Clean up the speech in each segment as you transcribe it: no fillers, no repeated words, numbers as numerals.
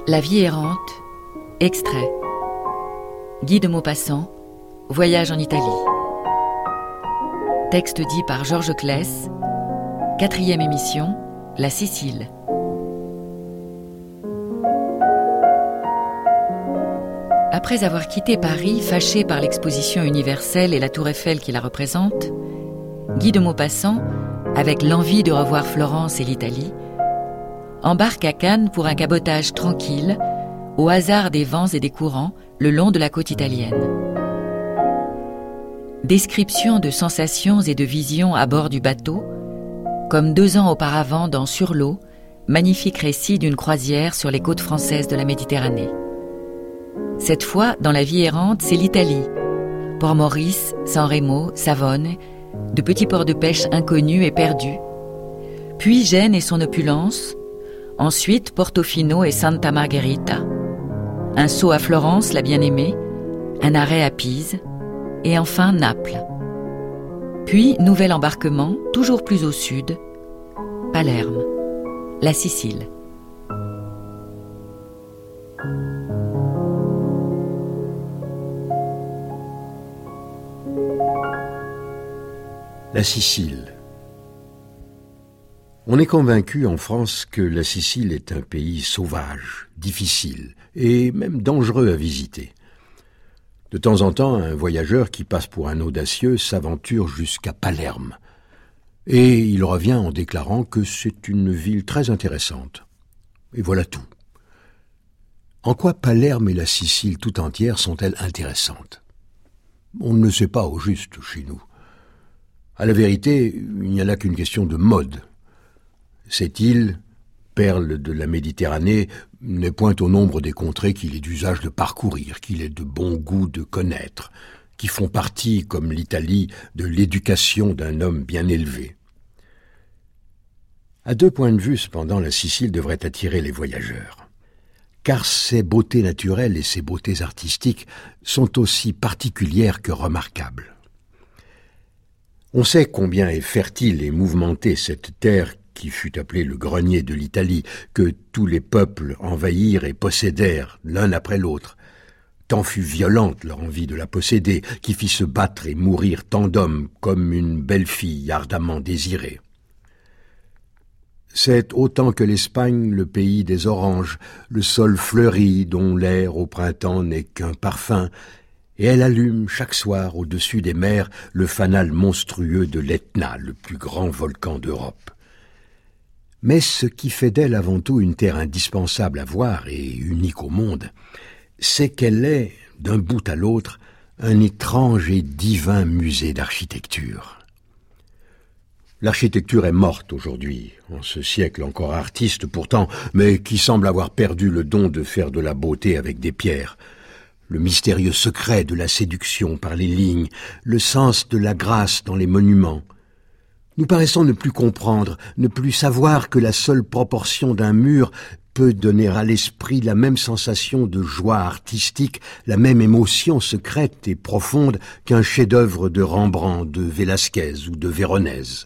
La vie errante, extrait. Guy de Maupassant, Voyage en Italie. Texte dit par Georges Claes, 4e émission, La Sicile. Après avoir quitté Paris, fâché par l'exposition universelle et la tour Eiffel qui la représente, Guy de Maupassant, avec l'envie de revoir Florence et l'Italie, embarque à Cannes pour un cabotage tranquille, au hasard des vents et des courants, le long de la côte italienne. Description de sensations et de visions à bord du bateau, comme 2 ans auparavant dans Sur l'eau, magnifique récit d'une croisière sur les côtes françaises de la Méditerranée. Cette fois, dans la vie errante, c'est l'Italie. Port-Maurice, San Remo, Savone, de petits ports de pêche inconnus et perdus. Puis Gênes et son opulence. Ensuite, Portofino et Santa Margherita. Un saut à Florence, la bien-aimée. Un arrêt à Pise. Et enfin Naples. Puis, nouvel embarquement, toujours plus au sud. Palerme, la Sicile. La Sicile. On est convaincu en France que la Sicile est un pays sauvage, difficile et même dangereux à visiter. De temps en temps, un voyageur qui passe pour un audacieux s'aventure jusqu'à Palerme. Et il revient en déclarant que c'est une ville très intéressante. Et voilà tout. En quoi Palerme et la Sicile tout entière sont-elles intéressantes? On ne le sait pas au juste chez nous. À la vérité, il n'y a là qu'une question de mode. Cette île, perle de la Méditerranée, n'est point au nombre des contrées qu'il est d'usage de parcourir, qu'il est de bon goût de connaître, qui font partie, comme l'Italie, de l'éducation d'un homme bien élevé. À 2 points de vue, cependant, la Sicile devrait attirer les voyageurs. Car ses beautés naturelles et ses beautés artistiques sont aussi particulières que remarquables. On sait combien est fertile et mouvementée cette terre qui fut appelée le grenier de l'Italie, que tous les peuples envahirent et possédèrent l'un après l'autre. Tant fut violente leur envie de la posséder, qui fit se battre et mourir tant d'hommes comme une belle fille ardemment désirée. C'est autant que l'Espagne le pays des oranges, le sol fleuri dont l'air au printemps n'est qu'un parfum, et elle allume chaque soir au-dessus des mers le fanal monstrueux de l'Etna, le plus grand volcan d'Europe. Mais ce qui fait d'elle avant tout une terre indispensable à voir et unique au monde, c'est qu'elle est, d'un bout à l'autre, un étrange et divin musée d'architecture. L'architecture est morte aujourd'hui, en ce siècle encore artiste pourtant, mais qui semble avoir perdu le don de faire de la beauté avec des pierres. Le mystérieux secret de la séduction par les lignes, le sens de la grâce dans les monuments. Nous paraissons ne plus comprendre, ne plus savoir que la seule proportion d'un mur peut donner à l'esprit la même sensation de joie artistique, la même émotion secrète et profonde qu'un chef-d'œuvre de Rembrandt, de Velázquez ou de Véronèse.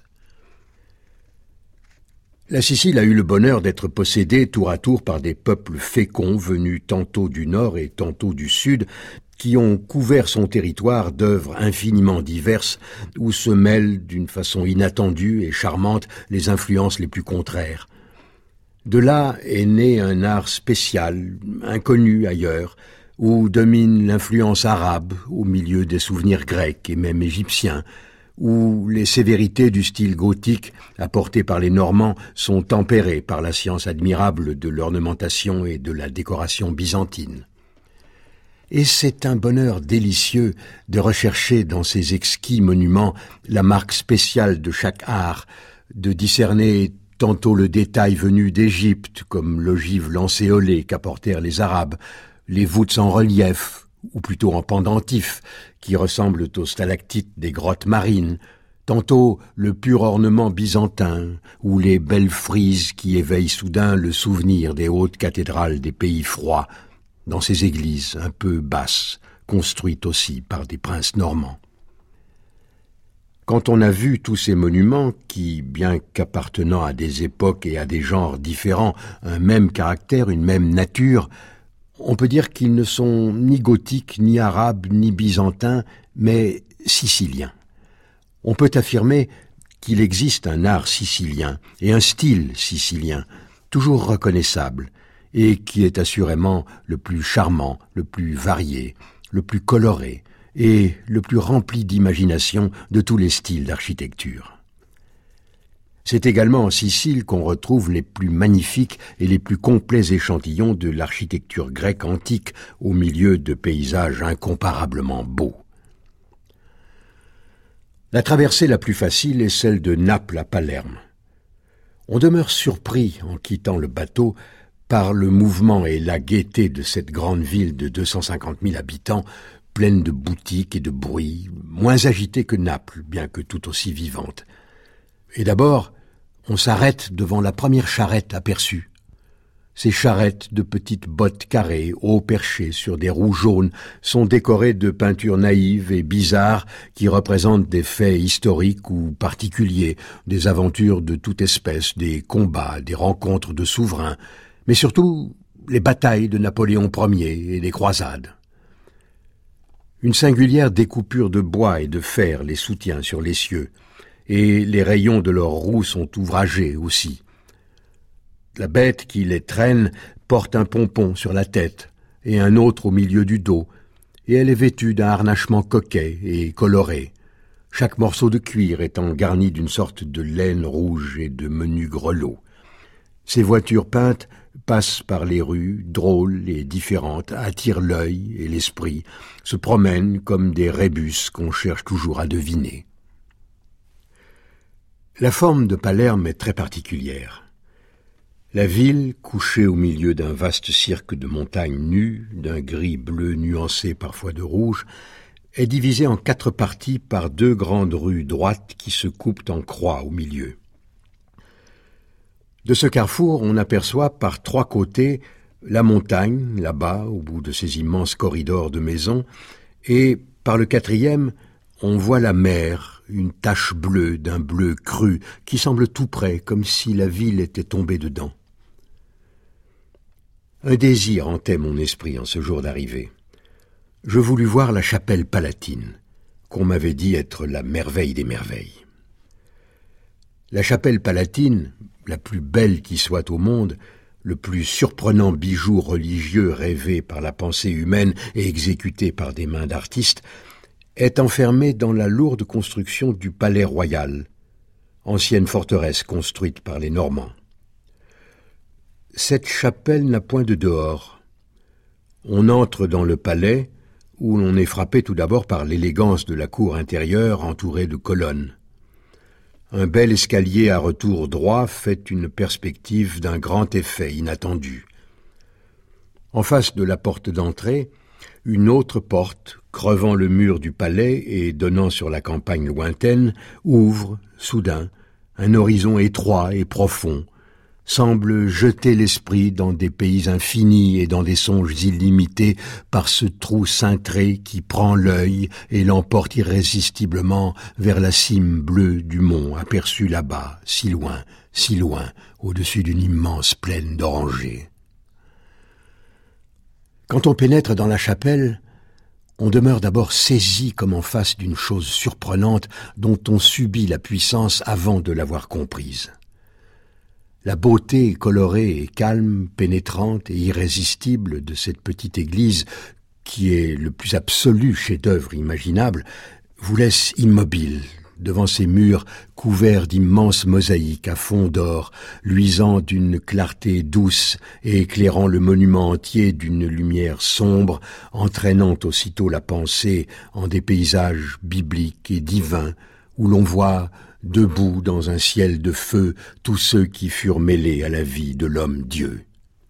La Sicile a eu le bonheur d'être possédée tour à tour par des peuples féconds venus tantôt du nord et tantôt du sud, qui ont couvert son territoire d'œuvres infiniment diverses où se mêlent d'une façon inattendue et charmante les influences les plus contraires. De là est né un art spécial, inconnu ailleurs, où domine l'influence arabe au milieu des souvenirs grecs et même égyptiens, où les sévérités du style gothique apportées par les Normands sont tempérées par la science admirable de l'ornementation et de la décoration byzantine. Et c'est un bonheur délicieux de rechercher dans ces exquis monuments la marque spéciale de chaque art, de discerner tantôt le détail venu d'Égypte, comme l'ogive lancéolée qu'apportèrent les Arabes, les voûtes en relief, ou plutôt en pendentif, qui ressemblent aux stalactites des grottes marines, tantôt le pur ornement byzantin, ou les belles frises qui éveillent soudain le souvenir des hautes cathédrales des pays froids, dans ces églises un peu basses, construites aussi par des princes normands. Quand on a vu tous ces monuments qui, bien qu'appartenant à des époques et à des genres différents, un même caractère, une même nature, on peut dire qu'ils ne sont ni gothiques, ni arabes, ni byzantins, mais siciliens. On peut affirmer qu'il existe un art sicilien et un style sicilien, toujours reconnaissable, et qui est assurément le plus charmant, le plus varié, le plus coloré, et le plus rempli d'imagination de tous les styles d'architecture. C'est également en Sicile qu'on retrouve les plus magnifiques et les plus complets échantillons de l'architecture grecque antique au milieu de paysages incomparablement beaux. La traversée la plus facile est celle de Naples à Palerme. On demeure surpris en quittant le bateau par le mouvement et la gaieté de cette grande ville de 250 000 habitants, pleine de boutiques et de bruit, moins agitée que Naples, bien que tout aussi vivante. Et d'abord, on s'arrête devant la première charrette aperçue. Ces charrettes de petites bottes carrées, haut perchées sur des roues jaunes, sont décorées de peintures naïves et bizarres qui représentent des faits historiques ou particuliers, des aventures de toute espèce, des combats, des rencontres de souverains, mais surtout les batailles de Napoléon Ier et des croisades. Une singulière découpure de bois et de fer les soutient sur l'essieu, et les rayons de leurs roues sont ouvragés aussi. La bête qui les traîne porte un pompon sur la tête et un autre au milieu du dos, et elle est vêtue d'un harnachement coquet et coloré, chaque morceau de cuir étant garni d'une sorte de laine rouge et de menus grelots. Ces voitures peintes passent par les rues, drôles et différentes, attirent l'œil et l'esprit, se promènent comme des rébus qu'on cherche toujours à deviner. La forme de Palerme est très particulière. La ville, couchée au milieu d'un vaste cirque de montagnes nues, d'un gris bleu nuancé parfois de rouge, est divisée en 4 parties par 2 grandes rues droites qui se coupent en croix au milieu. De ce carrefour, on aperçoit par 3 côtés la montagne, là-bas, au bout de ces immenses corridors de maisons, et par le 4e, on voit la mer, une tache bleue d'un bleu cru qui semble tout près, comme si la ville était tombée dedans. Un désir hantait mon esprit en ce jour d'arrivée. Je voulus voir la chapelle palatine, qu'on m'avait dit être la merveille des merveilles. La chapelle palatine, la plus belle qui soit au monde, le plus surprenant bijou religieux rêvé par la pensée humaine et exécuté par des mains d'artistes, est enfermée dans la lourde construction du palais royal, ancienne forteresse construite par les Normands. Cette chapelle n'a point de dehors. On entre dans le palais, où l'on est frappé tout d'abord par l'élégance de la cour intérieure entourée de colonnes. Un bel escalier à retour droit fait une perspective d'un grand effet inattendu. En face de la porte d'entrée, une autre porte, crevant le mur du palais et donnant sur la campagne lointaine, ouvre, soudain, un horizon étroit et profond, semble jeter l'esprit dans des pays infinis et dans des songes illimités par ce trou cintré qui prend l'œil et l'emporte irrésistiblement vers la cime bleue du mont aperçu là-bas, si loin, au-dessus d'une immense plaine d'orangers. Quand on pénètre dans la chapelle, on demeure d'abord saisi comme en face d'une chose surprenante dont on subit la puissance avant de l'avoir comprise. La beauté colorée et calme, pénétrante et irrésistible de cette petite église, qui est le plus absolu chef-d'œuvre imaginable, vous laisse immobile devant ces murs couverts d'immenses mosaïques à fond d'or, luisant d'une clarté douce et éclairant le monument entier d'une lumière sombre, entraînant aussitôt la pensée en des paysages bibliques et divins, où l'on voit debout dans un ciel de feu tous ceux qui furent mêlés à la vie de l'homme-dieu.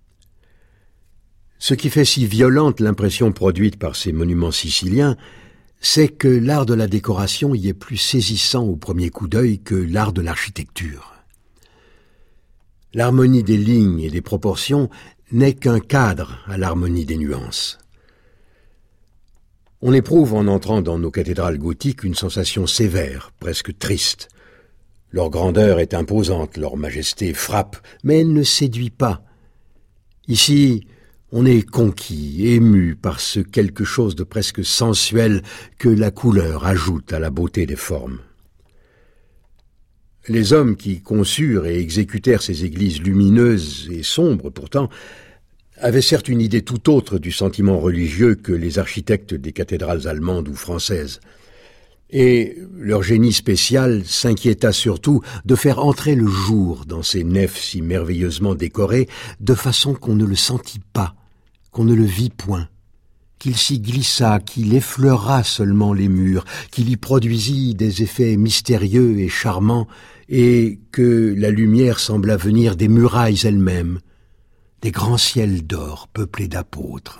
Ce qui fait si violente l'impression produite par ces monuments siciliens, c'est que l'art de la décoration y est plus saisissant au premier coup d'œil que l'art de l'architecture. L'harmonie des lignes et des proportions n'est qu'un cadre à l'harmonie des nuances. On éprouve en entrant dans nos cathédrales gothiques une sensation sévère, presque triste. Leur grandeur est imposante, leur majesté frappe, mais elle ne séduit pas. Ici, on est conquis, ému par ce quelque chose de presque sensuel que la couleur ajoute à la beauté des formes. Les hommes qui conçurent et exécutèrent ces églises lumineuses et sombres pourtant avaient certes une idée tout autre du sentiment religieux que les architectes des cathédrales allemandes ou françaises. Et leur génie spécial s'inquiéta surtout de faire entrer le jour dans ces nefs si merveilleusement décorées, de façon qu'on ne le sentit pas, qu'on ne le vit point, qu'il s'y glissa, qu'il effleura seulement les murs, qu'il y produisit des effets mystérieux et charmants, et que la lumière sembla venir des murailles elles-mêmes, des grands ciels d'or peuplés d'apôtres.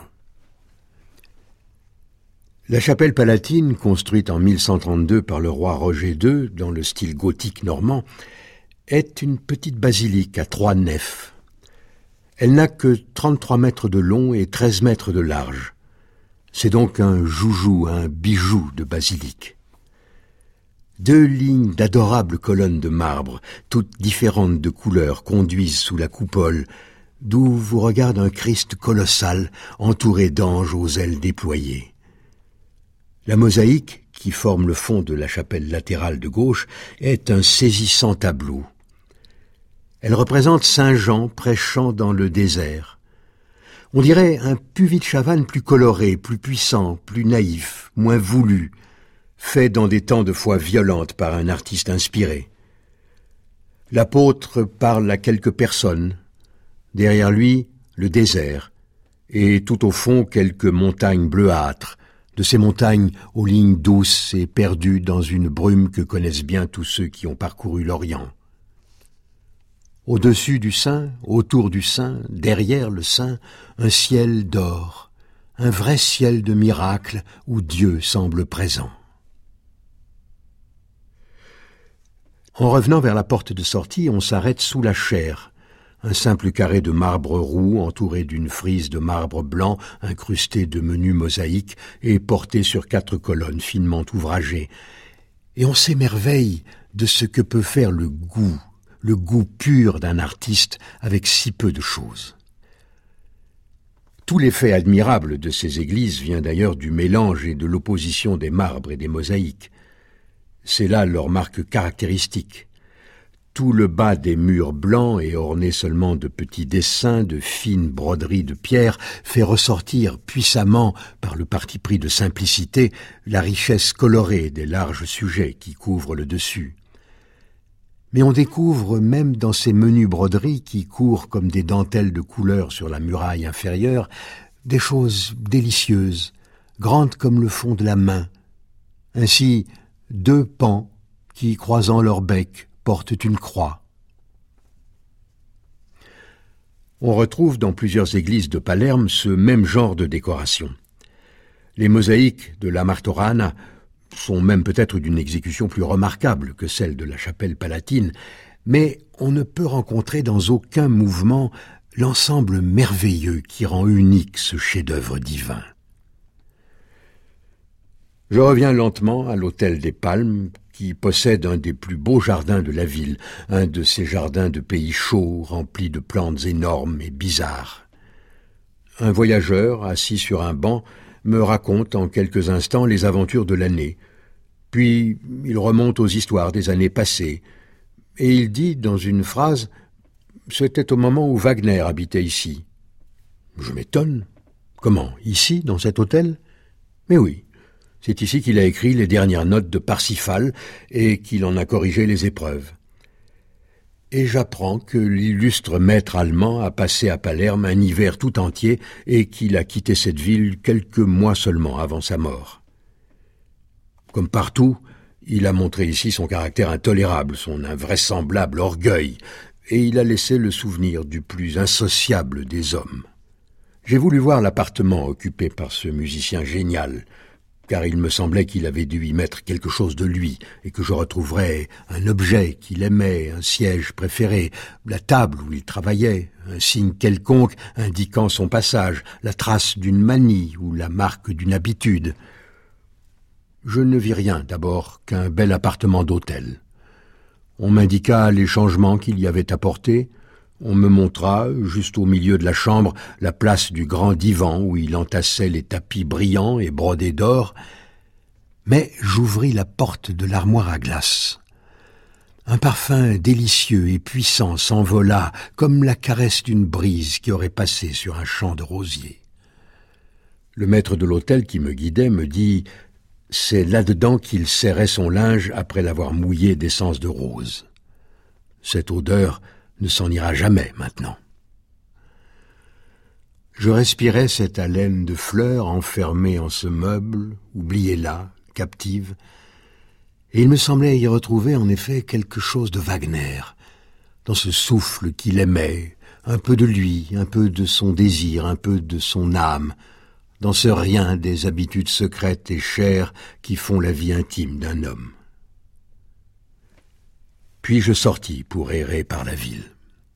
La chapelle palatine, construite en 1132 par le roi Roger II dans le style gothique normand, est une petite basilique à 3 nefs. Elle n'a que 33 mètres de long et 13 mètres de large. C'est donc un joujou, un bijou de basilique. 2 lignes d'adorables colonnes de marbre, toutes différentes de couleur, conduisent sous la coupole, d'où vous regarde un Christ colossal, entouré d'anges aux ailes déployées. La mosaïque, qui forme le fond de la chapelle latérale de gauche, est un saisissant tableau. Elle représente Saint Jean prêchant dans le désert. On dirait un Puvis de Chavannes plus coloré, plus puissant, plus naïf, moins voulu, fait dans des temps de foi violente par un artiste inspiré. L'apôtre parle à quelques personnes. Derrière lui, le désert, et tout au fond, quelques montagnes bleuâtres, de ces montagnes aux lignes douces et perdues dans une brume que connaissent bien tous ceux qui ont parcouru l'Orient. Au-dessus du Saint, autour du Saint, derrière le Saint, un ciel d'or, un vrai ciel de miracles où Dieu semble présent. En revenant vers la porte de sortie, on s'arrête sous la chaire, un simple carré de marbre roux entouré d'une frise de marbre blanc incrusté de menus mosaïques et porté sur 4 colonnes finement ouvragées. Et on s'émerveille de ce que peut faire le goût pur d'un artiste avec si peu de choses. Tout l'effet admirable de ces églises vient d'ailleurs du mélange et de l'opposition des marbres et des mosaïques. C'est là leur marque caractéristique. Tout le bas des murs blancs et ornés seulement de petits dessins, de fines broderies de pierre, fait ressortir puissamment, par le parti pris de simplicité, la richesse colorée des larges sujets qui couvrent le dessus. Mais on découvre, même dans ces menues broderies qui courent comme des dentelles de couleur sur la muraille inférieure, des choses délicieuses, grandes comme le fond de la main. Ainsi, 2 pans qui, croisant leur bec, portent une croix. On retrouve dans plusieurs églises de Palerme ce même genre de décoration. Les mosaïques de la Martorana sont même peut-être d'une exécution plus remarquable que celle de la chapelle palatine, mais on ne peut rencontrer dans aucun mouvement l'ensemble merveilleux qui rend unique ce chef-d'œuvre divin. Je reviens lentement à l'hôtel des Palmes, qui possède un des plus beaux jardins de la ville, un de ces jardins de pays chauds, remplis de plantes énormes et bizarres. Un voyageur, assis sur un banc, me raconte en quelques instants les aventures de l'année. Puis il remonte aux histoires des années passées, et il dit dans une phrase « C'était au moment où Wagner habitait ici ». Je m'étonne. Comment, ici, dans cet hôtel ? Mais oui. C'est ici qu'il a écrit les dernières notes de Parsifal et qu'il en a corrigé les épreuves. Et j'apprends que l'illustre maître allemand a passé à Palerme un hiver tout entier et qu'il a quitté cette ville quelques mois seulement avant sa mort. Comme partout, il a montré ici son caractère intolérable, son invraisemblable orgueil, et il a laissé le souvenir du plus insociable des hommes. J'ai voulu voir l'appartement occupé par ce musicien génial, car il me semblait qu'il avait dû y mettre quelque chose de lui, et que je retrouverais un objet qu'il aimait, un siège préféré, la table où il travaillait, un signe quelconque indiquant son passage, la trace d'une manie ou la marque d'une habitude. Je ne vis rien, d'abord, qu'un bel appartement d'hôtel. On m'indiqua les changements qu'il y avait apportés. On me montra, juste au milieu de la chambre, la place du grand divan où il entassait les tapis brillants et brodés d'or. Mais j'ouvris la porte de l'armoire à glace. Un parfum délicieux et puissant s'envola comme la caresse d'une brise qui aurait passé sur un champ de rosiers. Le maître de l'hôtel qui me guidait me dit « C'est là-dedans qu'il serrait son linge après l'avoir mouillé d'essence de rose. Cette odeur ne s'en ira jamais maintenant. » Je respirais cette haleine de fleurs enfermée en ce meuble, oubliée là, captive, et il me semblait y retrouver en effet quelque chose de Wagner, dans ce souffle qu'il aimait, un peu de lui, un peu de son désir, un peu de son âme, dans ce rien des habitudes secrètes et chères qui font la vie intime d'un homme. Puis je sortis pour errer par la ville.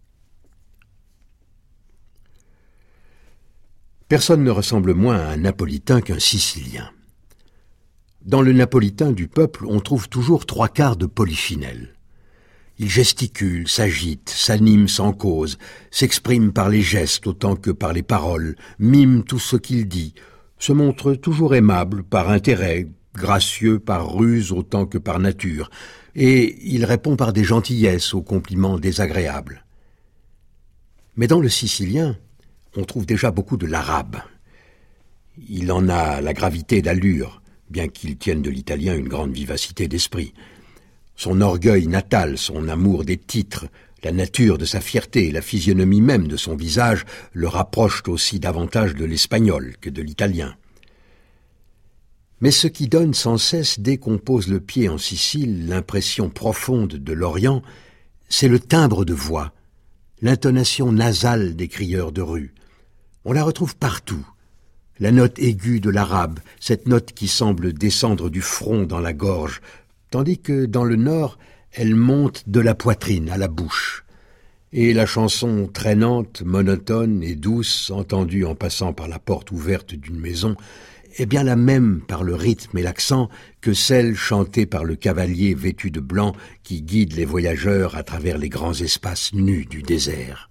Personne ne ressemble moins à un Napolitain qu'un Sicilien. Dans le napolitain du peuple, on trouve toujours 3/4 de polychinelle. Il gesticule, s'agite, s'anime sans cause, s'exprime par les gestes autant que par les paroles, mime tout ce qu'il dit, se montre toujours aimable par intérêt, gracieux par ruse autant que par nature, et il répond par des gentillesses aux compliments désagréables. Mais dans le sicilien, on trouve déjà beaucoup de l'arabe. Il en a la gravité d'allure, bien qu'il tienne de l'italien une grande vivacité d'esprit. Son orgueil natal, son amour des titres, la nature de sa fierté et la physionomie même de son visage le rapprochent aussi davantage de l'espagnol que de l'italien. Mais ce qui donne sans cesse, dès qu'on pose le pied en Sicile, l'impression profonde de l'Orient, c'est le timbre de voix, l'intonation nasale des crieurs de rue. On la retrouve partout. La note aiguë de l'arabe, cette note qui semble descendre du front dans la gorge, tandis que dans le nord, elle monte de la poitrine à la bouche. Et la chanson traînante, monotone et douce, entendue en passant par la porte ouverte d'une maison, est bien la même par le rythme et l'accent que celle chantée par le cavalier vêtu de blanc qui guide les voyageurs à travers les grands espaces nus du désert.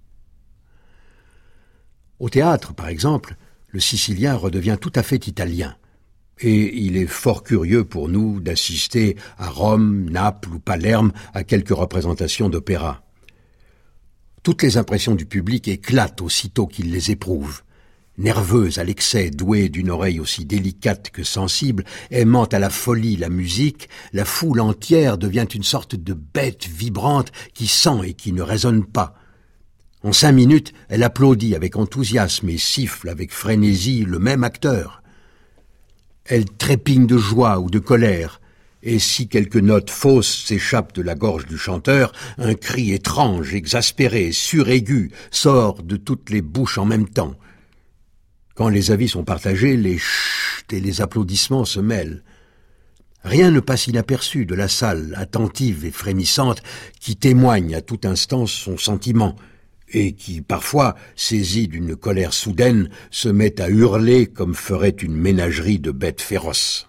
Au théâtre, par exemple, le sicilien redevient tout à fait italien. Et il est fort curieux pour nous d'assister à Rome, Naples ou Palerme à quelques représentations d'opéra. Toutes les impressions du public éclatent aussitôt qu'il les éprouve. Nerveuse à l'excès, douée d'une oreille aussi délicate que sensible, aimant à la folie la musique, la foule entière devient une sorte de bête vibrante qui sent et qui ne raisonne pas. En 5 minutes, elle applaudit avec enthousiasme et siffle avec frénésie le même acteur. Elle trépigne de joie ou de colère, et si quelques notes fausses s'échappent de la gorge du chanteur, un cri étrange, exaspéré, suraigu, sort de toutes les bouches en même temps. Quand les avis sont partagés, les chut et les applaudissements se mêlent. Rien ne passe inaperçu de la salle, attentive et frémissante, qui témoigne à tout instant son sentiment, et qui, parfois, saisi d'une colère soudaine, se met à hurler comme ferait une ménagerie de bêtes féroces.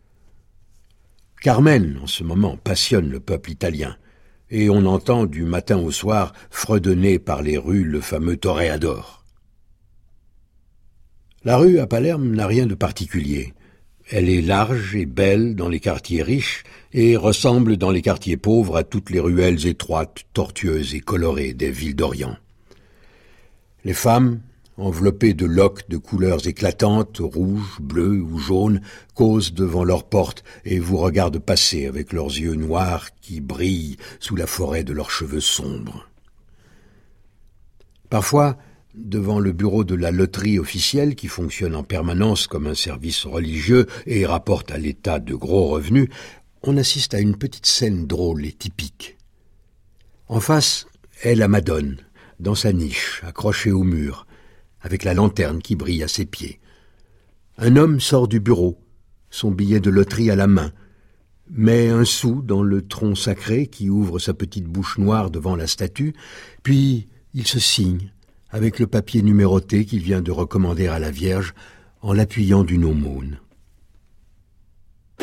Carmen, en ce moment, passionne le peuple italien, et on entend du matin au soir fredonner par les rues le fameux toréador. La rue à Palerme n'a rien de particulier. Elle est large et belle dans les quartiers riches et ressemble dans les quartiers pauvres à toutes les ruelles étroites, tortueuses et colorées des villes d'Orient. Les femmes, enveloppées de loques de couleurs éclatantes, rouges, bleues ou jaunes, causent devant leurs portes et vous regardent passer avec leurs yeux noirs qui brillent sous la forêt de leurs cheveux sombres. Parfois, devant le bureau de la loterie officielle qui fonctionne en permanence comme un service religieux et rapporte à l'État de gros revenus, on assiste à une petite scène drôle et typique. En face est la Madone, dans sa niche, accrochée au mur, avec la lanterne qui brille à ses pieds. Un homme sort du bureau, son billet de loterie à la main, met un sou dans le tronc sacré qui ouvre sa petite bouche noire devant la statue, puis il se signe avec le papier numéroté qu'il vient de recommander à la Vierge en l'appuyant d'une aumône.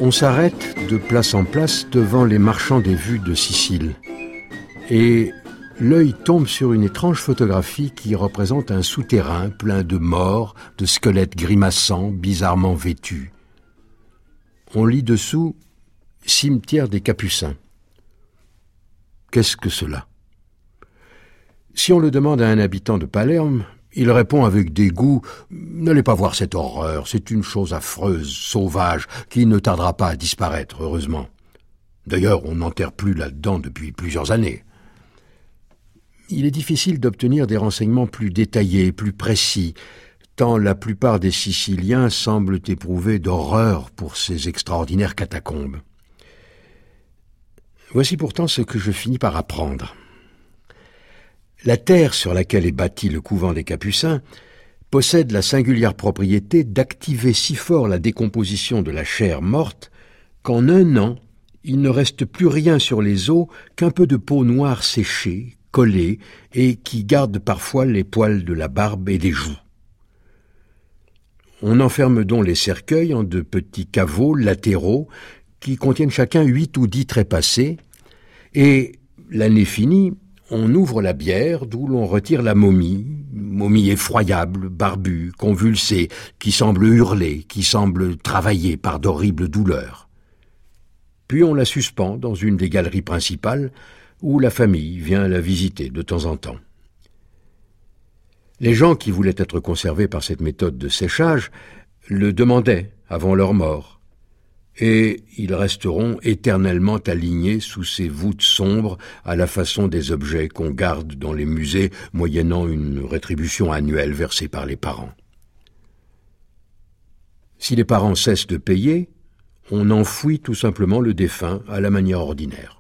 On s'arrête de place en place devant les marchands des vues de Sicile. Et l'œil tombe sur une étrange photographie qui représente un souterrain plein de morts, de squelettes grimaçants, bizarrement vêtus. On lit dessous « Cimetière des Capucins ». Qu'est-ce que cela? Si on le demande à un habitant de Palerme, il répond avec dégoût « N'allez pas voir cette horreur, c'est une chose affreuse, sauvage, qui ne tardera pas à disparaître, heureusement. D'ailleurs, on n'enterre plus là-dedans depuis plusieurs années. » Il est difficile d'obtenir des renseignements plus détaillés, plus précis, tant la plupart des Siciliens semblent éprouver d'horreur pour ces extraordinaires catacombes. Voici pourtant ce que je finis par apprendre. La terre sur laquelle est bâti le couvent des Capucins possède la singulière propriété d'activer si fort la décomposition de la chair morte qu'en 1 an, il ne reste plus rien sur les os qu'un peu de peau noire séchée, collée, et qui garde parfois les poils de la barbe et des joues. On enferme donc les cercueils en de petits caveaux latéraux qui contiennent chacun 8 ou 10 trépassés, et, l'année finie, on ouvre la bière d'où l'on retire la momie effroyable, barbue, convulsée, qui semble hurler, qui semble travailler par d'horribles douleurs. Puis on la suspend dans une des galeries principales, où la famille vient la visiter de temps en temps. Les gens qui voulaient être conservés par cette méthode de séchage le demandaient avant leur mort, et ils resteront éternellement alignés sous ces voûtes sombres à la façon des objets qu'on garde dans les musées moyennant une rétribution annuelle versée par les parents. Si les parents cessent de payer, on enfouit tout simplement le défunt à la manière ordinaire.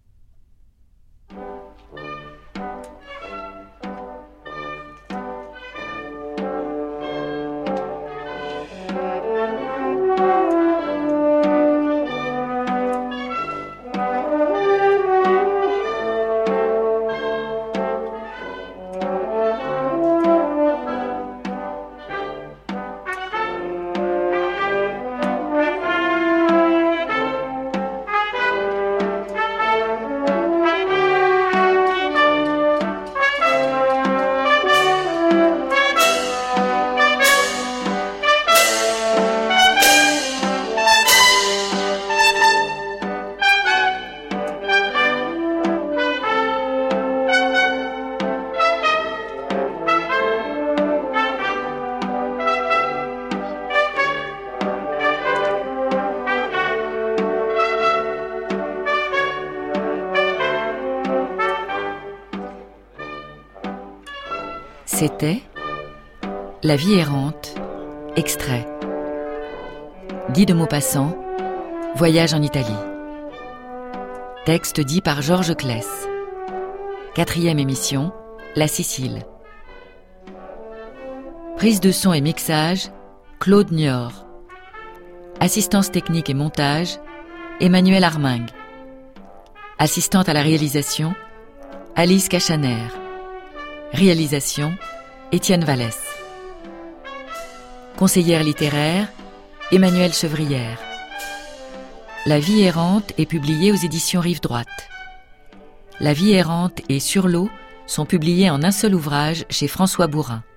C'était La vie errante, extrait. Guy de Maupassant, Voyage en Italie. Texte dit par Georges Claes. 4e émission, La Sicile. Prise de son et mixage, Claude Niort. Assistance technique et montage, Emmanuel Armingue. Assistante à la réalisation, Alice Cachaner. Réalisation, Étienne Vallès. Conseillère littéraire, Emmanuelle Chevrière. La vie errante est publiée aux éditions Rive Droite. La vie errante et Sur l'eau sont publiés en un seul ouvrage chez François Bourin.